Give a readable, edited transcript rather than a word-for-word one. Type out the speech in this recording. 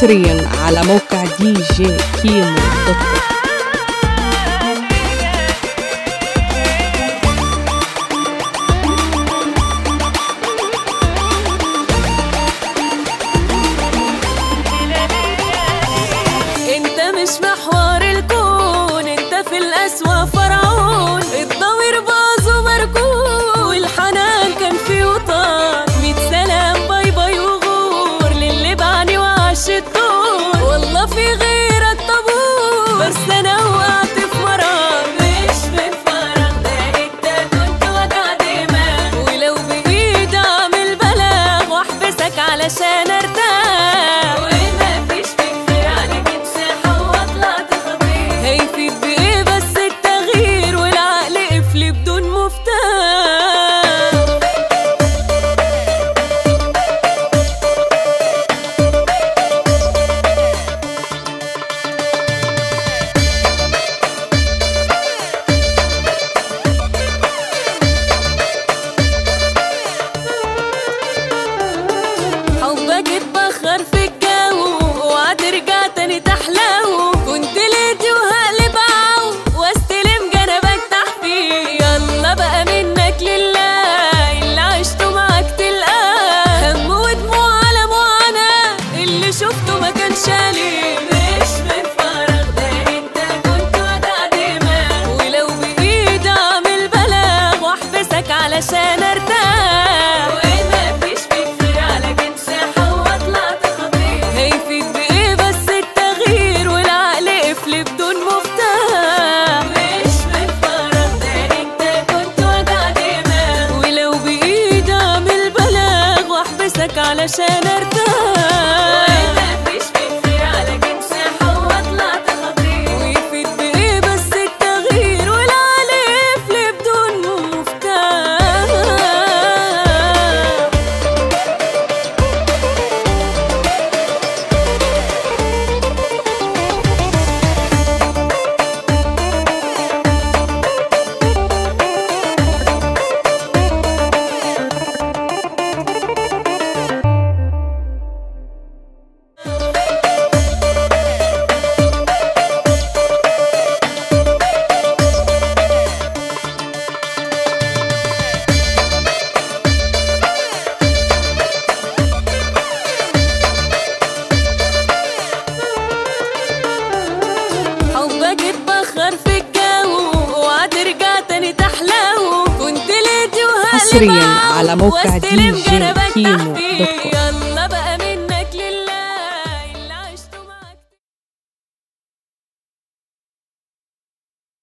حصريا على موقع دي جي كيمو دوت كوم. انت مش محور الكون، انت في الأسوأ فرعون. الضوير باظ ومركون والحنان كان في وطار. 100 سلام باي باي وغور للي بعني وعاش الدور. والله في غيرك طابور بس انا وقعت في مرار. مش من فراغ ده انت كنت وجع دماغ، ولو بايدي اعمل بلاغ واحبسك علشان ارتاح. ومفيش فكر عليك مساحة واطلعت خطير. هيفيد بايه بس التغيير والعقل قفل بدون مفتاح. حبك اتبخر في الجو وهترجع تاني تحلو. كنت ليدي وهقلب عو واستلم جنبك تحفي. يلا بقى منك لله اللي عشته معاك تلقاه. هم ودموع على معاناة اللي شفته ما كانش ليه. مش من فراغ ده انت كنت وجع دماغ، ولو بايدي اعمل بلاغ واحبسك علشان ارتاح. ومفيش فكر على مساحة واطلعت خطير. هيفيد بايه بس التغيير والعقل قفل بدون مفتاح. مش من فراغ ده انت كنت وجع دماغ، ولو بايدي اعمل بلاغ واحبسك علشان ارتاح. ومفيش فكر على مساحة واطلعت خطير. ويفيد بايه بس التغيير والعقل قفل بدون مفتاح. حبك اتبخر في الجو وهترجع تاني تحلو. كنت ليدي وهقلب حصريا على موقع واستلم دي جي جنبك كيمو تحفي. دوت كوم.